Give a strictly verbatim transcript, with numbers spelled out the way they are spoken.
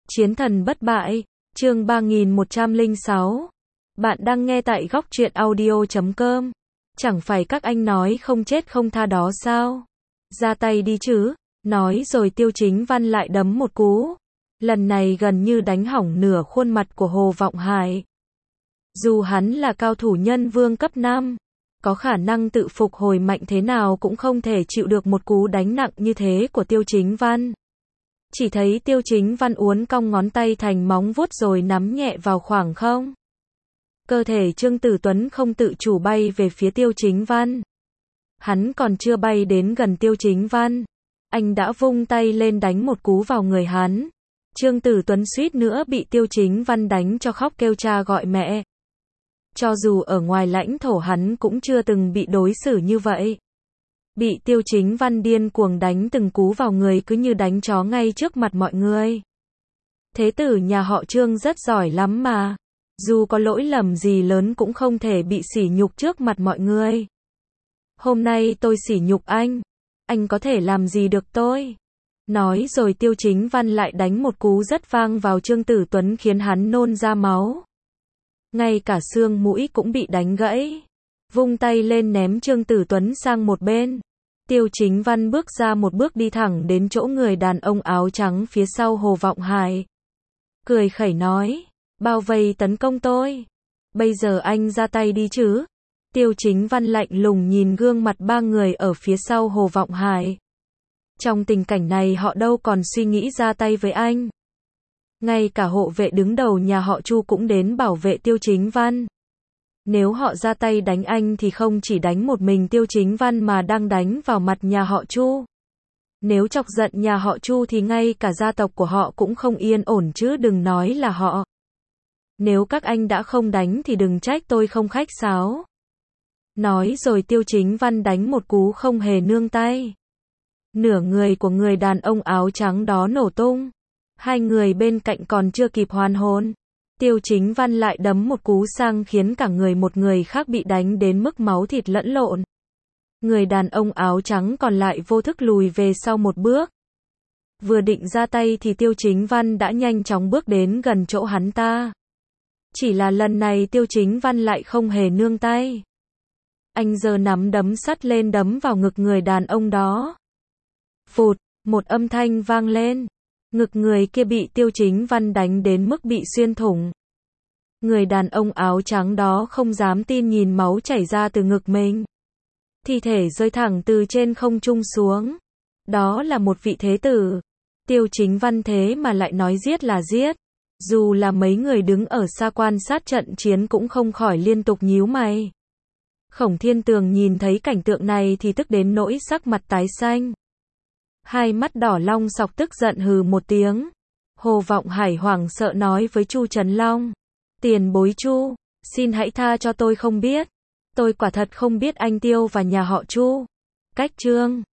Chiến thần bất bại, chương ba nghìn một trăm lẻ sáu. Bạn đang nghe tại góc truyện audio chấm com. Chẳng phải các anh nói không chết không tha đó sao? Ra tay đi chứ. Nói rồi Tiêu Chính Văn lại đấm một cú. Lần này gần như đánh hỏng nửa khuôn mặt của Hồ Vọng Hải. Dù hắn là cao thủ nhân vương cấp năm, có khả năng tự phục hồi mạnh thế nào cũng không thể chịu được một cú đánh nặng như thế của Tiêu Chính Văn. Chỉ thấy Tiêu Chính Văn uốn cong ngón tay thành móng vuốt rồi nắm nhẹ vào khoảng không. Cơ thể Trương Tử Tuấn không tự chủ bay về phía Tiêu Chính Văn. Hắn còn chưa bay đến gần Tiêu Chính Văn, anh đã vung tay lên đánh một cú vào người hắn. Trương Tử Tuấn suýt nữa bị Tiêu Chính Văn đánh cho khóc kêu cha gọi mẹ. Cho dù ở ngoài lãnh thổ hắn cũng chưa từng bị đối xử như vậy. Bị Tiêu Chính Văn điên cuồng đánh từng cú vào người cứ như đánh chó ngay trước mặt mọi người. Thế tử nhà họ Trương rất giỏi lắm mà. Dù có lỗi lầm gì lớn cũng không thể bị sỉ nhục trước mặt mọi người. Hôm nay tôi sỉ nhục anh. Anh có thể làm gì được tôi? Nói rồi Tiêu Chính Văn lại đánh một cú rất vang vào Trương Tử Tuấn khiến hắn nôn ra máu. Ngay cả xương mũi cũng bị đánh gãy. Vung tay lên ném Trương Tử Tuấn sang một bên. Tiêu Chính Văn bước ra một bước đi thẳng đến chỗ người đàn ông áo trắng phía sau Hồ Vọng Hải. Cười khẩy nói, bao vây tấn công tôi. Bây giờ anh ra tay đi chứ. Tiêu Chính Văn lạnh lùng nhìn gương mặt ba người ở phía sau Hồ Vọng Hải. Trong tình cảnh này họ đâu còn suy nghĩ ra tay với anh. Ngay cả hộ vệ đứng đầu nhà họ Chu cũng đến bảo vệ Tiêu Chính Văn. Nếu họ ra tay đánh anh thì không chỉ đánh một mình Tiêu Chính Văn mà đang đánh vào mặt nhà họ Chu. Nếu chọc giận nhà họ Chu thì ngay cả gia tộc của họ cũng không yên ổn chứ đừng nói là họ. Nếu các anh đã không đánh thì đừng trách tôi không khách sáo. Nói rồi Tiêu Chính Văn đánh một cú không hề nương tay. Nửa người của người đàn ông áo trắng đó nổ tung. Hai người bên cạnh còn chưa kịp hoàn hồn. Tiêu Chính Văn lại đấm một cú sang khiến cả người một người khác bị đánh đến mức máu thịt lẫn lộn. Người đàn ông áo trắng còn lại vô thức lùi về sau một bước. Vừa định ra tay thì Tiêu Chính Văn đã nhanh chóng bước đến gần chỗ hắn ta. Chỉ là lần này Tiêu Chính Văn lại không hề nương tay. Anh giơ nắm đấm sắt lên đấm vào ngực người đàn ông đó. Phụt, một âm thanh vang lên. Ngực người kia bị Tiêu Chính Văn đánh đến mức bị xuyên thủng. Người đàn ông áo trắng đó không dám tin nhìn máu chảy ra từ ngực mình. Thi thể rơi thẳng từ trên không trung xuống. Đó là một vị thế tử. Tiêu Chính Văn thế mà lại nói giết là giết. Dù là mấy người đứng ở xa quan sát trận chiến cũng không khỏi liên tục nhíu mày. Khổng Thiên Tường nhìn thấy cảnh tượng này thì tức đến nỗi sắc mặt tái xanh. Hai mắt đỏ long sọc tức giận hừ một tiếng. Hồ Vọng Hải hoảng sợ nói với Chu Trấn Long. Tiền bối Chu, xin hãy tha cho tôi không biết. Tôi quả thật không biết anh Tiêu và nhà họ Chu. Cách chương